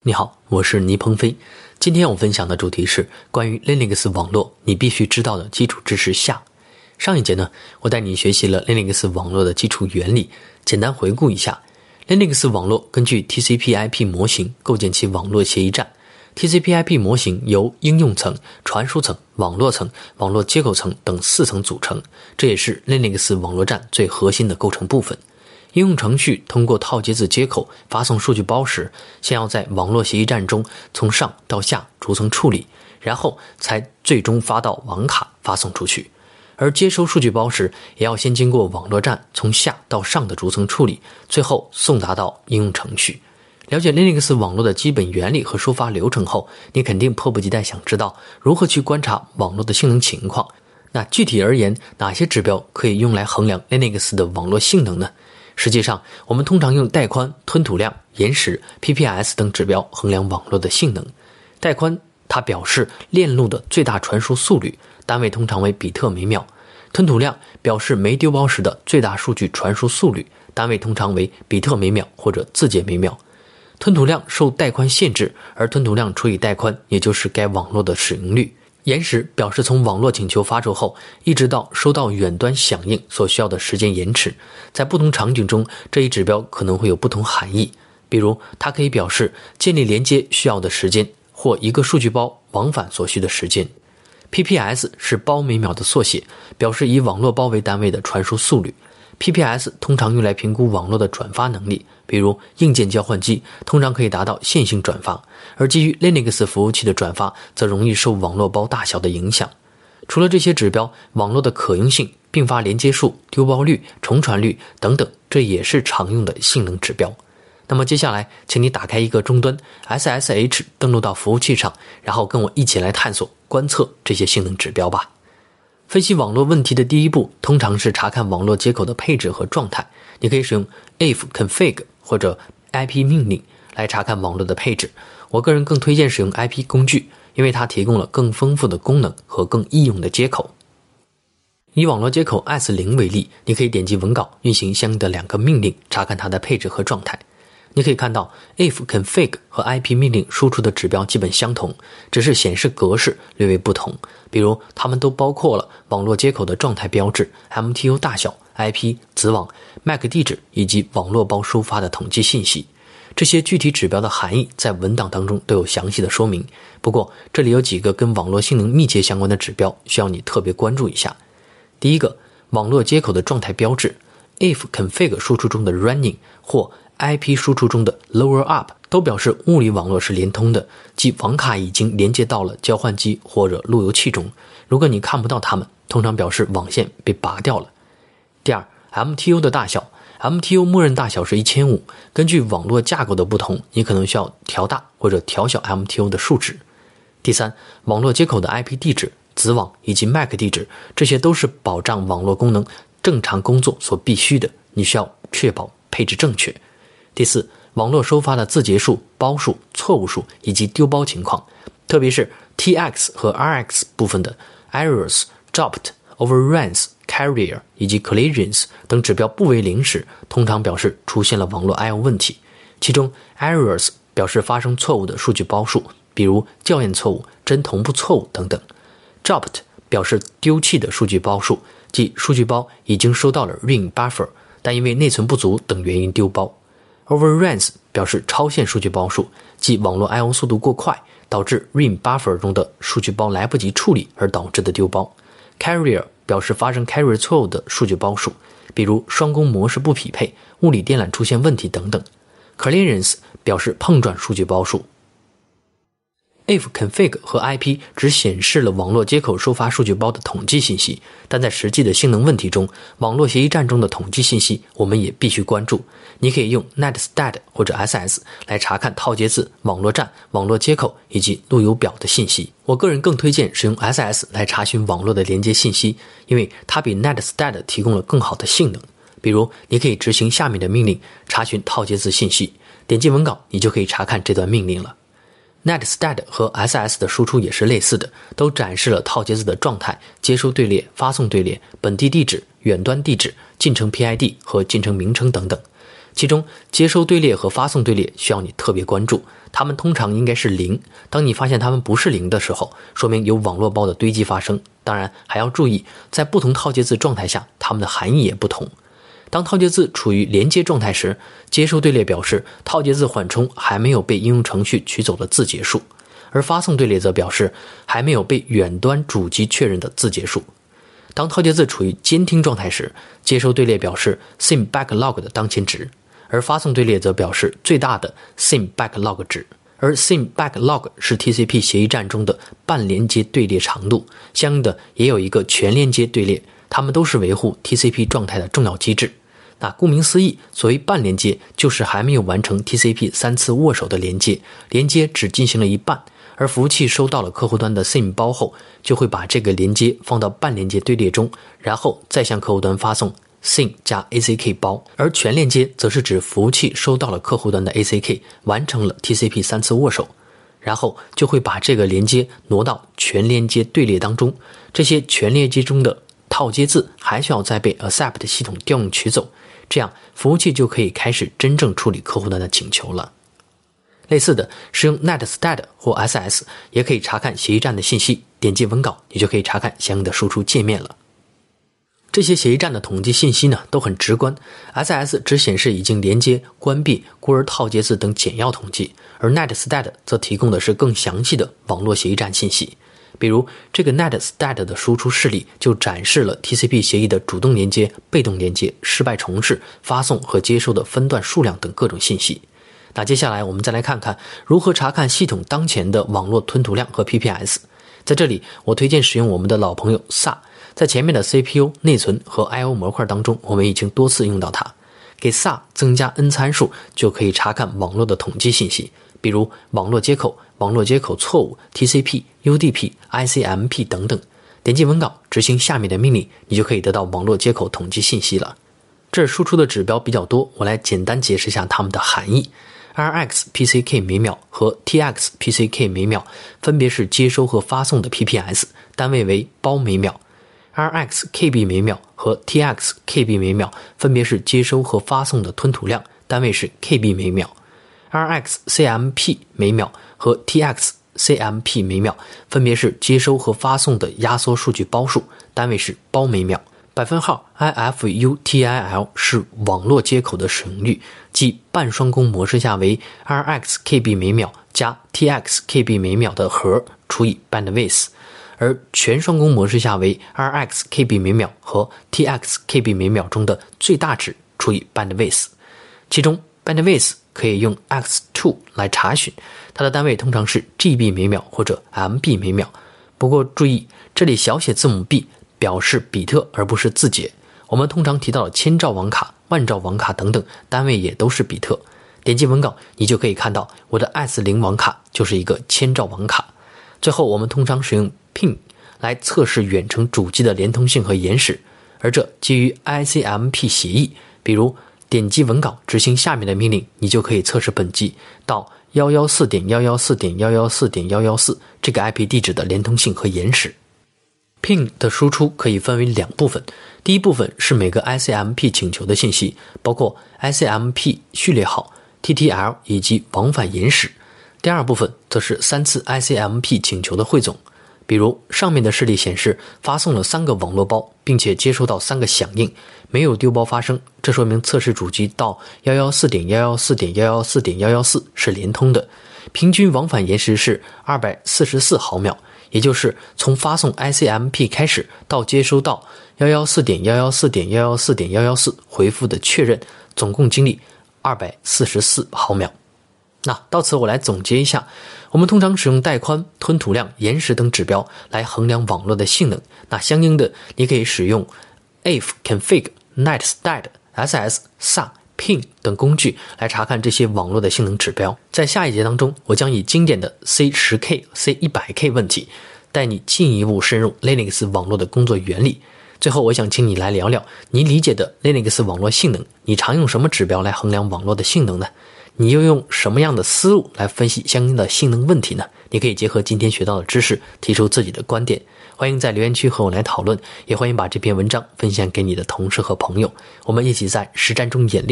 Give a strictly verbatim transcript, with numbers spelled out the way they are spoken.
你好，我是倪鹏飞。今天我分享的主题是关于 Linux 网络你必须知道的基础知识下。上一节呢，我带你学习了 Linux 网络的基础原理，简单回顾一下。Linux 网络根据 T C P I P 模型构建其网络协议站。T C P I P 模型由应用层、传输层、网络层、网络接口层等四层组成，这也是 Linux 网络站最核心的构成部分。应用程序通过套接字接口发送数据包时，先要在网络协议站中从上到下逐层处理，然后才最终发到网卡发送出去。而接收数据包时，也要先经过网络站从下到上的逐层处理，最后送达到应用程序。了解 Linux 网络的基本原理和收发流程后，你肯定迫不及待想知道如何去观察网络的性能情况。那具体而言，哪些指标可以用来衡量 Linux 的网络性能呢？实际上，我们通常用带宽、吞吐量、延时、P P S 等指标衡量网络的性能。带宽它表示链路的最大传输速率，单位通常为比特每秒。吞吐量表示没丢包时的最大数据传输速率，单位通常为比特每秒或者字节每秒。吞吐量受带宽限制，而吞吐量除以带宽，也就是该网络的使用率。延时表示从网络请求发出后，一直到收到远端响应所需要的时间延迟。在不同场景中，这一指标可能会有不同含义。比如，它可以表示建立连接需要的时间，或一个数据包往返所需的时间。P P S 是包每秒的缩写，表示以网络包为单位的传输速率。P P S 通常用来评估网络的转发能力，比如硬件交换机通常可以达到线性转发，而基于 Linux 服务器的转发则容易受网络包大小的影响。除了这些指标，网络的可用性、并发连接数、丢包率、重传率等等，这也是常用的性能指标。那么接下来，请你打开一个终端 S S H 登录到服务器上，然后跟我一起来探索、观测这些性能指标吧。分析网络问题的第一步，通常是查看网络接口的配置和状态。你可以使用 if config 或者 I P 命令来查看网络的配置。我个人更推荐使用 I P 工具，因为它提供了更丰富的功能和更易用的接口。以网络接口 S 零 为例，你可以点击文稿运行相应的两个命令，查看它的配置和状态。你可以看到 if config 和 I P 命令输出的指标基本相同，只是显示格式略微不同。比如它们都包括了网络接口的状态标志、M T U 大小、I P、子网、M A C 地址以及网络包收发的统计信息。这些具体指标的含义在文档当中都有详细的说明。不过这里有几个跟网络性能密切相关的指标需要你特别关注一下。第一个，网络接口的状态标志。 if config 输出中的 running 或I P 输出中的 lower up 都表示物理网络是连通的，即网卡已经连接到了交换机或者路由器中。如果你看不到它们，通常表示网线被拔掉了。第二， M T U 的大小。 M T U 默认大小是一千五百，根据网络架构的不同，你可能需要调大或者调小 M T U 的数值。第三，网络接口的 I P 地址、子网以及 M A C 地址，这些都是保障网络功能正常工作所必须的，你需要确保配置正确。第四，网络收发的字节数、包数、错误数以及丢包情况，特别是 T X 和 R X 部分的 errors、dropped、overruns、carrier 以及 collisions 等指标不为零时，通常表示出现了网络 I O 问题。其中 errors 表示发生错误的数据包数，比如校验错误、真同步错误等等。dropped 表示丢弃的数据包数，即数据包已经收到了 R I M buffer， 但因为内存不足等原因丢包。Overruns 表示超限数据包数，即网络 I O 速度过快，导致 R I M buffer 中的数据包来不及处理而导致的丢包。Carrier 表示发生 carrier 错误的数据包数，比如双工模式不匹配、物理电缆出现问题等等。Collisions 表示碰撞数据包数。if config 和 I P 只显示了网络接口收发数据包的统计信息，但在实际的性能问题中，网络协议站中的统计信息我们也必须关注。你可以用 netstat 或者 S S 来查看套接字、网络站、网络接口以及路由表的信息。我个人更推荐使用 S S 来查询网络的连接信息，因为它比 netstat 提供了更好的性能。比如你可以执行下面的命令查询套接字信息，点击文稿你就可以查看这段命令了。netstat 和 S S 的输出也是类似的，都展示了套接字的状态、接收队列、发送队列、本地地址、远端地址、进程 P I D 和进程名称等等。 其中接收队列和发送队列需要你特别关注，它们通常应该是零。当你发现它们不是零的时候，说明有网络包的堆积发生。当然还要注意，在不同套接字状态下，它们的含义也不同。当套接字处于连接状态时，接收队列表示套接字缓冲还没有被应用程序取走的字节数，而发送队列则表示还没有被远端主机确认的字节数。当套接字处于监听状态时，接收队列表示 S I M backlog 的当前值，而发送队列则表示最大的 S I M backlog 值。而 S I M backlog 是 T C P 协议站中的半连接队列长度，相应的也有一个全连接队列，它们都是维护 T C P 状态的重要机制。那顾名思义，所谓半连接就是还没有完成 T C P 三次握手的连接，连接只进行了一半，而服务器收到了客户端的 S I M 包后，就会把这个连接放到半连接队列中，然后再向客户端发送 S I M 加 A C K 包。而全连接则是指服务器收到了客户端的 A C K， 完成了 T C P 三次握手，然后就会把这个连接挪到全连接队列当中。这些全连接中的套接字还需要再被 Accept 系统调用取走，这样服务器就可以开始真正处理客户端的请求了。类似的，使用 netstat 或 S S 也可以查看协议站的信息，点击文稿你就可以查看相应的输出界面了。这些协议站的统计信息呢都很直观， S S 只显示已经连接、关闭、孤儿套接字等简要统计，而 netstat 则提供的是更详细的网络协议站信息。比如这个 netstat 的输出示例就展示了 T C P 协议的主动连接、被动连接、失败重试、发送和接收的分段数量等各种信息。那接下来我们再来看看如何查看系统当前的网络吞吐量和 P P S。 在这里我推荐使用我们的老朋友 S A， 在前面的 C P U、内存和 I O 模块当中我们已经多次用到它。给 S A 增加 N 参数就可以查看网络的统计信息，比如网络接口、网络接口错误、T C P、U D P、I C M P 等等。点击文稿执行下面的命令，你就可以得到网络接口统计信息了。这儿输出的指标比较多，我来简单解释一下它们的含义。R X P C K 每秒和 T X P C K 每秒分别是接收和发送的 P P S， 单位为包每秒。R X K B 每秒和 T X K B 每秒分别是接收和发送的吞吐量，单位是 K B 每秒。R X C M P 每秒和 T X C M P 每秒分别是接收和发送的压缩数据包数，单位是包每秒。百分号 I F U T I L 是网络接口的使用率，即半双工模式下为 R X K B 每秒加 T X K B 每秒的和除以 bandwidth， 而全双工模式下为 R X K B 每秒和 T X K B 每秒中的最大值除以 bandwidth。 其中 bandwidth 可以用 X 二 来查询，它的单位通常是 G B 每秒或者 M B 每秒。不过注意，这里小写字母 B 表示比特而不是字节，我们通常提到的千兆网卡、万兆网卡等等，单位也都是比特。点击文稿你就可以看到我的 S 零 网卡就是一个千兆网卡。最后我们通常使用 ping 来测试远程主机的连通性和延时，而这基于 I C M P 协议。比如点击文稿执行下面的命令，你就可以测试本机到 一一四点一一四点一一四点一一四 这个 I P 地址的连通性和延时。Ping 的输出可以分为两部分，第一部分是每个 I C M P 请求的信息，包括 I C M P 序列号、T T L 以及往返延时。第二部分则是三次 I C M P 请求的汇总。比如上面的示例显示发送了三个网络包，并且接收到三个响应，没有丢包发生，这说明测试主机到 一一四点一一四点一一四点一一四 是连通的。平均往返延时是二百四十四毫秒，也就是从发送 I C M P 开始到接收到 一一四点一一四点一一四点一一四 回复的确认，总共经历二百四十四毫秒。那到此我来总结一下，我们通常使用带宽、吞吐量、延时等指标来衡量网络的性能。那相应的你可以使用 I F config、netstat、S S、S A、ping 等工具来查看这些网络的性能指标。在下一节当中，我将以经典的 C 十 K、C 一百 K 问题带你进一步深入 Linux 网络的工作原理。最后我想请你来聊聊你理解的 Linux 网络性能，你常用什么指标来衡量网络的性能呢？你又用什么样的思路来分析相应的性能问题呢？你可以结合今天学到的知识提出自己的观点，欢迎在留言区和我来讨论，也欢迎把这篇文章分享给你的同事和朋友，我们一起在实战中演练。